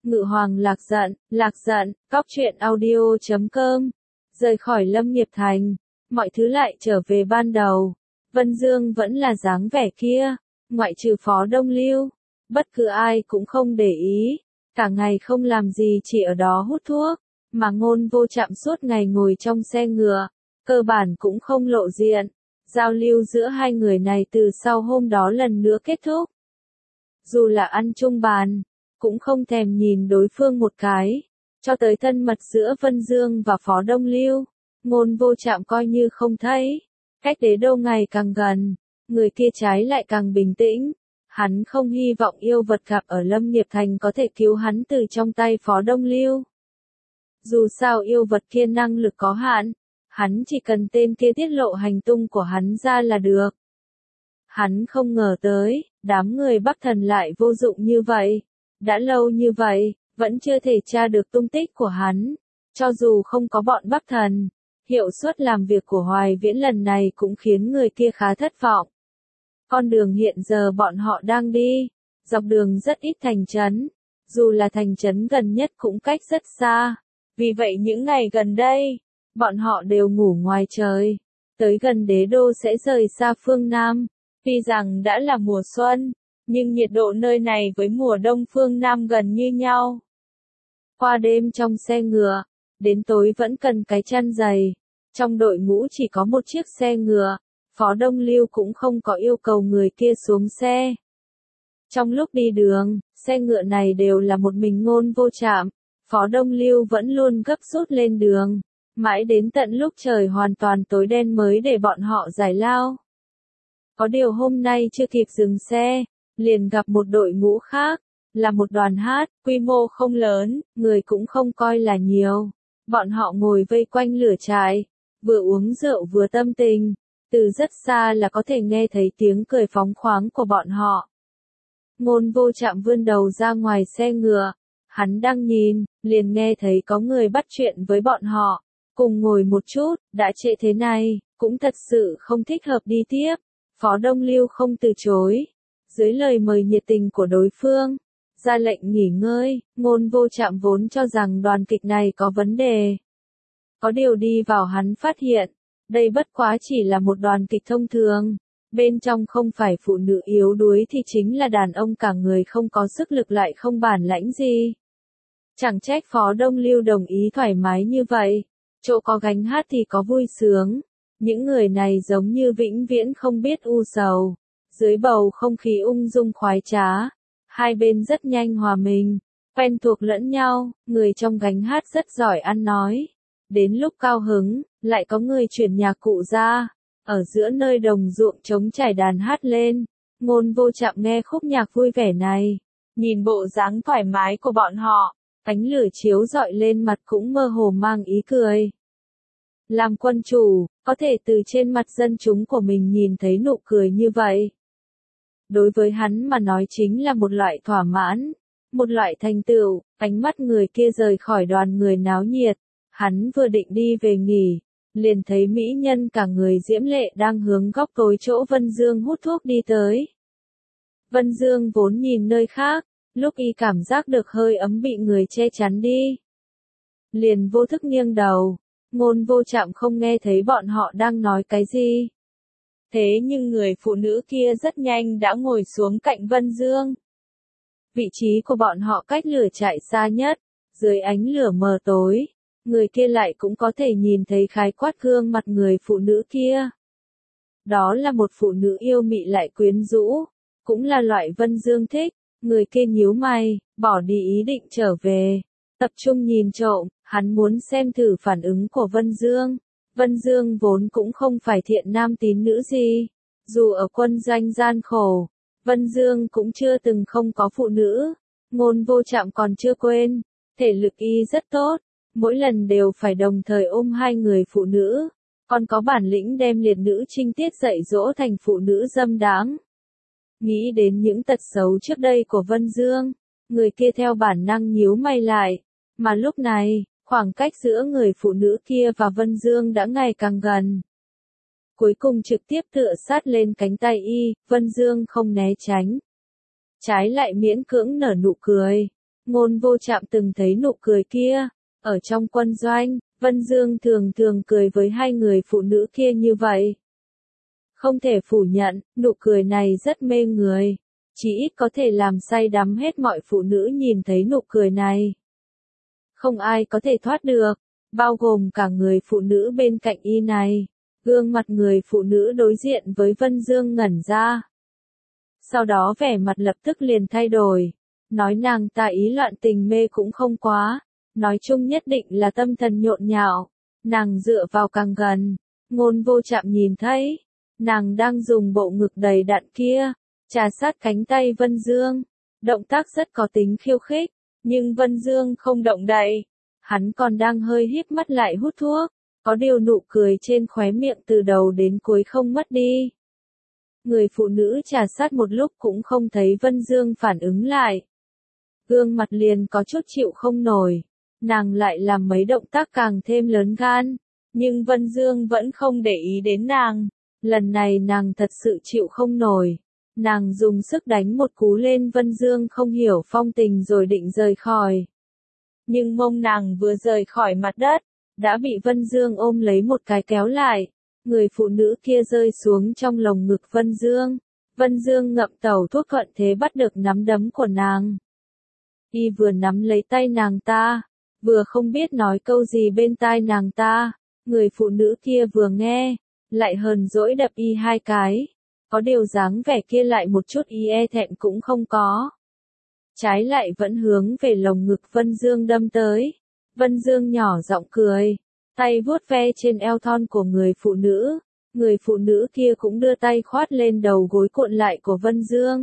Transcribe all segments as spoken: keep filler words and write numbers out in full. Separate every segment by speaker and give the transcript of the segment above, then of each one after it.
Speaker 1: Ngự Hoàng lạc giận, lạc giận, cóc truyện audio chấm com. Rời khỏi Lâm Nghiệp Thành, mọi thứ lại trở về ban đầu. Vân Dương vẫn là dáng vẻ kia, ngoại trừ Phó Đông Lưu, bất cứ ai cũng không để ý, cả ngày không làm gì chỉ ở đó hút thuốc, mà Ngôn Vô Trạm suốt ngày ngồi trong xe ngựa, cơ bản cũng không lộ diện. Giao lưu giữa hai người này từ sau hôm đó lần nữa kết thúc. Dù là ăn chung bàn, cũng không thèm nhìn đối phương một cái, cho tới thân mật giữa Vân Dương và Phó Đông Lưu, Ngôn Vô Trạm coi như không thấy. Cách Đế Đô ngày càng gần, người kia trái lại càng bình tĩnh. Hắn không hy vọng yêu vật gặp ở Lâm Nghiệp Thành có thể cứu hắn từ trong tay Phó Đông Lưu. Dù sao yêu vật kia năng lực có hạn, hắn chỉ cần tên kia tiết lộ hành tung của hắn ra là được. Hắn không ngờ tới, đám người Bắc Thần lại vô dụng như vậy. Đã lâu như vậy, vẫn chưa thể tra được tung tích của hắn. Cho dù không có bọn Bắc Thần, hiệu suất làm việc của Hoài Viễn lần này cũng khiến người kia khá thất vọng. Con đường hiện giờ bọn họ đang đi, dọc đường rất ít thành trấn, dù là thành trấn gần nhất cũng cách rất xa. Vì vậy những ngày gần đây, bọn họ đều ngủ ngoài trời. Tới gần Đế Đô sẽ rời xa phương Nam. Tuy rằng đã là mùa xuân, nhưng nhiệt độ nơi này với mùa đông phương Nam gần như nhau. Qua đêm trong xe ngựa, đến tối vẫn cần cái chăn dày. Trong đội ngũ chỉ có một chiếc xe ngựa, Phó Đông Lưu cũng không có yêu cầu người kia xuống xe. Trong lúc đi đường, xe ngựa này đều là một mình Ngôn Vô Trạm, Phó Đông Lưu vẫn luôn gấp rút lên đường, mãi đến tận lúc trời hoàn toàn tối đen mới để bọn họ giải lao. Có điều hôm nay chưa kịp dừng xe, liền gặp một đội ngũ khác, là một đoàn hát, quy mô không lớn, người cũng không coi là nhiều. Bọn họ ngồi vây quanh lửa trại, vừa uống rượu vừa tâm tình, từ rất xa là có thể nghe thấy tiếng cười phóng khoáng của bọn họ. Ngôn Vô Trạm vươn đầu ra ngoài xe ngựa, hắn đang nhìn, liền nghe thấy có người bắt chuyện với bọn họ, cùng ngồi một chút, đã trễ thế này, cũng thật sự không thích hợp đi tiếp. Phó Đông Lưu không từ chối, dưới lời mời nhiệt tình của đối phương, ra lệnh nghỉ ngơi. Ngôn Vô Trạm vốn cho rằng đoàn kịch này có vấn đề. Có điều đi vào hắn phát hiện, đây bất quá chỉ là một đoàn kịch thông thường, bên trong không phải phụ nữ yếu đuối thì chính là đàn ông cả người không có sức lực lại không bản lãnh gì. Chẳng trách Phó Đông Lưu đồng ý thoải mái như vậy, chỗ có gánh hát thì có vui sướng. Những người này giống như vĩnh viễn không biết u sầu, dưới bầu không khí ung dung khoái trá, hai bên rất nhanh hòa mình, quen thuộc lẫn nhau, người trong gánh hát rất giỏi ăn nói. Đến lúc cao hứng, lại có người chuyển nhạc cụ ra, ở giữa nơi đồng ruộng trống trải đàn hát lên. Ngôn Vô Trạm nghe khúc nhạc vui vẻ này, nhìn bộ dáng thoải mái của bọn họ, ánh lửa chiếu rọi lên mặt cũng mơ hồ mang ý cười. Làm quân chủ, có thể từ trên mặt dân chúng của mình nhìn thấy nụ cười như vậy. Đối với hắn mà nói chính là một loại thỏa mãn, một loại thành tựu. Ánh mắt người kia rời khỏi đoàn người náo nhiệt, hắn vừa định đi về nghỉ, liền thấy mỹ nhân cả người diễm lệ đang hướng góc tối chỗ Vân Dương hút thuốc đi tới. Vân Dương vốn nhìn nơi khác, lúc y cảm giác được hơi ấm bị người che chắn đi, liền vô thức nghiêng đầu. Ngôn Vô Trạm không nghe thấy bọn họ đang nói cái gì. Thế nhưng người phụ nữ kia rất nhanh đã ngồi xuống cạnh Vân Dương. Vị trí của bọn họ cách lửa trại xa nhất, dưới ánh lửa mờ tối, người kia lại cũng có thể nhìn thấy khái quát gương mặt người phụ nữ kia. Đó là một phụ nữ yêu mị lại quyến rũ, cũng là loại Vân Dương thích. Người kia nhíu mày, bỏ đi ý định trở về, tập trung nhìn trộm. Hắn muốn xem thử phản ứng của Vân Dương. Vân Dương vốn cũng không phải thiện nam tín nữ gì. Dù ở quân doanh gian khổ, Vân Dương cũng chưa từng không có phụ nữ. Ngôn Vô Trạm còn chưa quên, thể lực y rất tốt, mỗi lần đều phải đồng thời ôm hai người phụ nữ, còn có bản lĩnh đem liệt nữ trinh tiết dạy dỗ thành phụ nữ dâm đáng. Nghĩ đến những tật xấu trước đây của Vân Dương, người kia theo bản năng nhíu mày lại, mà lúc này, khoảng cách giữa người phụ nữ kia và Vân Dương đã ngày càng gần. Cuối cùng trực tiếp tựa sát lên cánh tay y, Vân Dương không né tránh. Trái lại miễn cưỡng nở nụ cười. Ngôn Vô Trạm từng thấy nụ cười kia. Ở trong quân doanh, Vân Dương thường thường cười với hai người phụ nữ kia như vậy. Không thể phủ nhận, nụ cười này rất mê người. Chỉ ít có thể làm say đắm hết mọi phụ nữ nhìn thấy nụ cười này. Không ai có thể thoát được, bao gồm cả người phụ nữ bên cạnh y này. Gương mặt người phụ nữ đối diện với Vân Dương ngẩn ra. Sau đó vẻ mặt lập tức liền thay đổi. Nói nàng ta ý loạn tình mê cũng không quá. Nói chung nhất định là tâm thần nhộn nhạo. Nàng dựa vào càng gần. Ngôn Vô Trạm nhìn thấy. Nàng đang dùng bộ ngực đầy đặn kia. Trà sát cánh tay Vân Dương. Động tác rất có tính khiêu khích. Nhưng Vân Dương không động đậy. Hắn còn đang hơi híp mắt lại hút thuốc. Có điều nụ cười trên khóe miệng từ đầu đến cuối không mất đi. Người phụ nữ trà sát một lúc cũng không thấy Vân Dương phản ứng lại. Gương mặt liền có chút chịu không nổi. Nàng lại làm mấy động tác càng thêm lớn gan. Nhưng Vân Dương vẫn không để ý đến nàng. Lần này nàng thật sự chịu không nổi. Nàng dùng sức đánh một cú lên Vân Dương không hiểu phong tình rồi định rời khỏi. Nhưng mông nàng vừa rời khỏi mặt đất, đã bị Vân Dương ôm lấy một cái kéo lại. Người phụ nữ kia rơi xuống trong lồng ngực Vân Dương. Vân Dương ngậm tẩu thuốc thuận thế bắt được nắm đấm của nàng. Y vừa nắm lấy tay nàng ta, vừa không biết nói câu gì bên tai nàng ta. Người phụ nữ kia vừa nghe, lại hờn dỗi đập y hai cái. Có điều dáng vẻ kia lại một chút y e thẹn cũng không có. Trái lại vẫn hướng về lồng ngực Vân Dương đâm tới. Vân Dương nhỏ giọng cười, tay vuốt ve trên eo thon của người phụ nữ. Người phụ nữ kia cũng đưa tay khoát lên đầu gối cuộn lại của Vân Dương.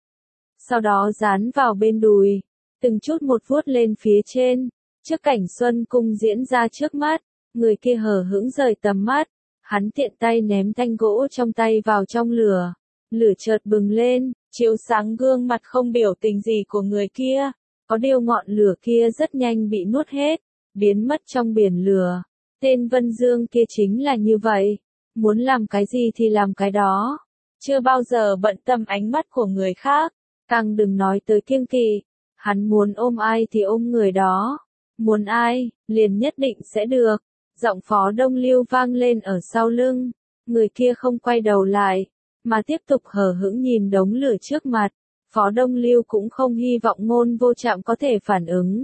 Speaker 1: Sau đó dán vào bên đùi, từng chút một vuốt lên phía trên. Trước cảnh xuân cung diễn ra trước mắt, người kia hờ hững rời tầm mắt. Hắn tiện tay ném thanh gỗ trong tay vào trong lửa. Lửa chợt bừng lên, chiếu sáng gương mặt không biểu tình gì của người kia. Có điều ngọn lửa kia rất nhanh bị nuốt hết, biến mất trong biển lửa. Tên Vân Dương kia chính là như vậy. Muốn làm cái gì thì làm cái đó. Chưa bao giờ bận tâm ánh mắt của người khác. Càng đừng nói tới kiêng kỵ. Hắn muốn ôm ai thì ôm người đó. Muốn ai, liền nhất định sẽ được. Giọng Phó Đông Lưu vang lên ở sau lưng. Người kia không quay đầu lại, mà tiếp tục hờ hững nhìn đống lửa trước mặt. Phó Đông Lưu cũng không hy vọng Ngôn Vô Trạm có thể phản ứng.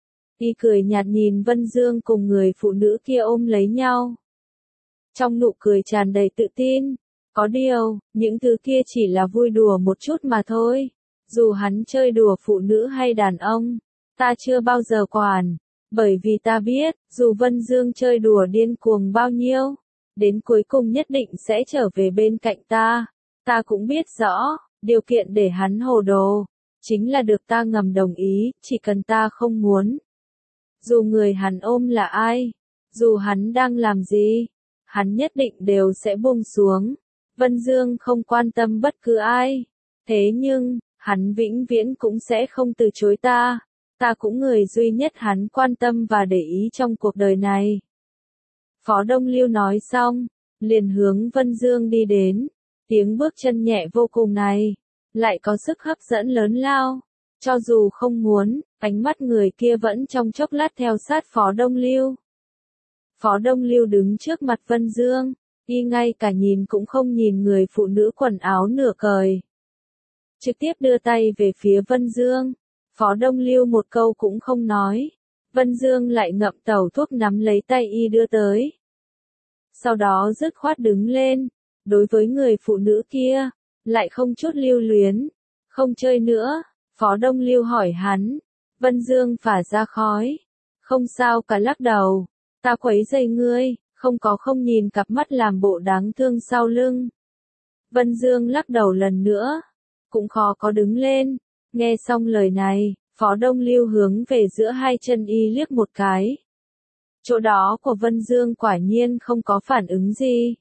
Speaker 1: Y cười nhạt nhìn Vân Dương cùng người phụ nữ kia ôm lấy nhau. Trong nụ cười tràn đầy tự tin. Có điều, những thứ kia chỉ là vui đùa một chút mà thôi. Dù hắn chơi đùa phụ nữ hay đàn ông, ta chưa bao giờ quản. Bởi vì ta biết, dù Vân Dương chơi đùa điên cuồng bao nhiêu, đến cuối cùng nhất định sẽ trở về bên cạnh ta. Ta cũng biết rõ, điều kiện để hắn hồ đồ, chính là được ta ngầm đồng ý, chỉ cần ta không muốn. Dù người hắn ôm là ai, dù hắn đang làm gì, hắn nhất định đều sẽ buông xuống. Vân Dương không quan tâm bất cứ ai. Thế nhưng, hắn vĩnh viễn cũng sẽ không từ chối ta. Ta cũng người duy nhất hắn quan tâm và để ý trong cuộc đời này. Phó Đông Lưu nói xong, liền hướng Vân Dương đi đến. Tiếng bước chân nhẹ vô cùng này, lại có sức hấp dẫn lớn lao. Cho dù không muốn, ánh mắt người kia vẫn trong chốc lát theo sát Phó Đông Lưu. Phó Đông Lưu đứng trước mặt Vân Dương, y ngay cả nhìn cũng không nhìn người phụ nữ quần áo nửa cởi. Trực tiếp đưa tay về phía Vân Dương. Phó Đông Lưu một câu cũng không nói. Vân Dương lại ngậm tẩu thuốc nắm lấy tay y đưa tới. Sau đó dứt khoát đứng lên. Đối với người phụ nữ kia, lại không chút lưu luyến. Không chơi nữa. Phó Đông Lưu hỏi hắn. Vân Dương phả ra khói. Không sao cả lắc đầu. Ta quấy rầy ngươi, không có không nhìn cặp mắt làm bộ đáng thương sau lưng. Vân Dương lắc đầu lần nữa. Cũng khó có đứng lên. Nghe xong lời này, Phó Đông Lưu hướng về giữa hai chân y liếc một cái. Chỗ đó của Vân Dương quả nhiên không có phản ứng gì.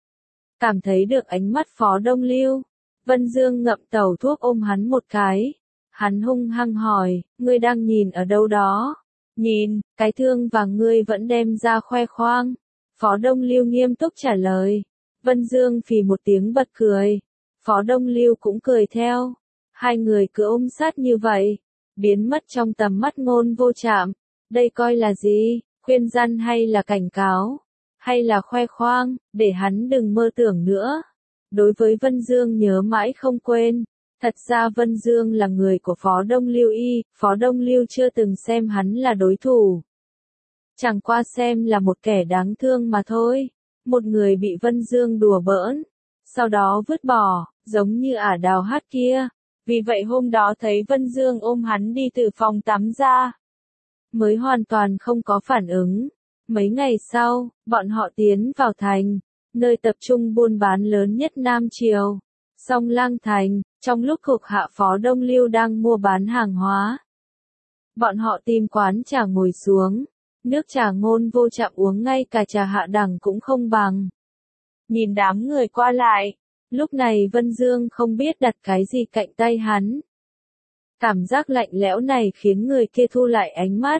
Speaker 1: Cảm thấy được ánh mắt Phó Đông Lưu, Vân Dương ngậm tẩu thuốc ôm hắn một cái. Hắn hung hăng hỏi, ngươi đang nhìn ở đâu đó? Nhìn, cái thương vàng ngươi vẫn đem ra khoe khoang. Phó Đông Lưu nghiêm túc trả lời. Vân Dương phì một tiếng bật cười. Phó Đông Lưu cũng cười theo. Hai người cứ ôm sát như vậy. biến mất trong tầm mắt Ngôn Vô Trạm. Đây coi là gì? Khuyên răn hay là cảnh cáo? Hay là khoe khoang, để hắn đừng mơ tưởng nữa? Đối với Vân Dương nhớ mãi không quên. Thật ra Vân Dương là người của Phó Đông Lưu Y, Phó Đông Lưu chưa từng xem hắn là đối thủ. Chẳng qua xem là một kẻ đáng thương mà thôi. Một người bị Vân Dương đùa bỡn, sau đó vứt bỏ, giống như ả đào hát kia. Vì vậy hôm đó thấy Vân Dương ôm hắn đi từ phòng tắm ra, mới hoàn toàn không có phản ứng. Mấy ngày sau, bọn họ tiến vào thành, nơi tập trung buôn bán lớn nhất Nam Triều, Song Lang Thành, trong lúc thuộc hạ Phó Đông Lưu đang mua bán hàng hóa. Bọn họ tìm quán trà ngồi xuống, nước trà Ngôn Vô Trạm uống ngay cả trà hạ đẳng cũng không bằng. Nhìn đám người qua lại, lúc này Vân Dương không biết đặt cái gì cạnh tay hắn. Cảm giác lạnh lẽo này khiến người kia thu lại ánh mắt.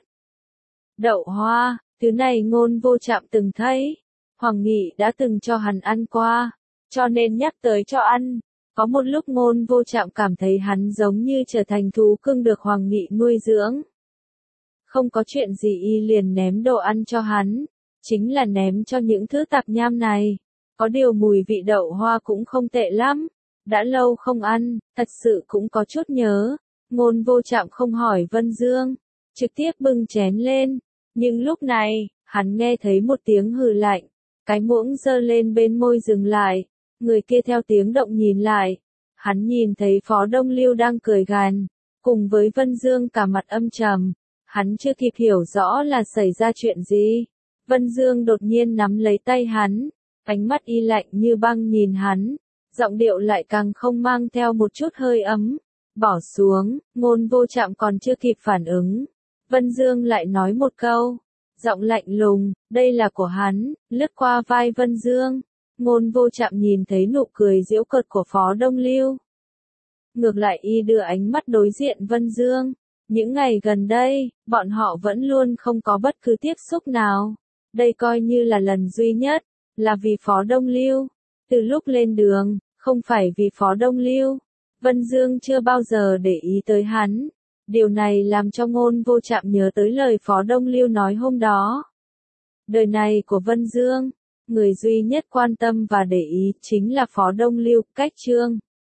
Speaker 1: Đậu hoa, thứ này Ngôn Vô Trạm từng thấy. Hoàng Nghị đã từng cho hắn ăn qua, cho nên nhắc tới cho ăn. Có một lúc Ngôn Vô Trạm cảm thấy hắn giống như trở thành thú cưng được Hoàng Nghị nuôi dưỡng. Không có chuyện gì y liền ném đồ ăn cho hắn, chính là ném cho những thứ tạp nham này. Có điều mùi vị đậu hoa cũng không tệ lắm. Đã lâu không ăn, thật sự cũng có chút nhớ. Ngôn Vô Trạm không hỏi Vân Dương, trực tiếp bưng chén lên. Nhưng lúc này, hắn nghe thấy một tiếng hừ lạnh. Cái muỗng giơ lên bên môi dừng lại. Người kia theo tiếng động nhìn lại. Hắn nhìn thấy Phó Đông Lưu đang cười gằn, cùng với Vân Dương cả mặt âm trầm. Hắn chưa kịp hiểu rõ là xảy ra chuyện gì. Vân Dương đột nhiên nắm lấy tay hắn. Ánh mắt y lạnh như băng nhìn hắn. Giọng điệu lại càng không mang theo một chút hơi ấm. Bỏ xuống, Ngôn Vô Trạm còn chưa kịp phản ứng. Vân Dương lại nói một câu. Giọng lạnh lùng, đây là của hắn, lướt qua vai Vân Dương. Ngôn Vô Trạm nhìn thấy nụ cười giễu cợt của Phó Đông Lưu. Ngược lại y đưa ánh mắt đối diện Vân Dương. Những ngày gần đây, bọn họ vẫn luôn không có bất cứ tiếp xúc nào. Đây coi như là lần duy nhất, là vì Phó Đông Lưu. Từ lúc lên đường, không phải vì Phó Đông Lưu. Vân Dương chưa bao giờ để ý tới hắn. Điều này làm cho Ngôn Vô Trạm nhớ tới lời Phó Đông Lưu nói hôm đó. Đời này của Vân Dương, người duy nhất quan tâm và để ý chính là Phó Đông Lưu, Cách Trương.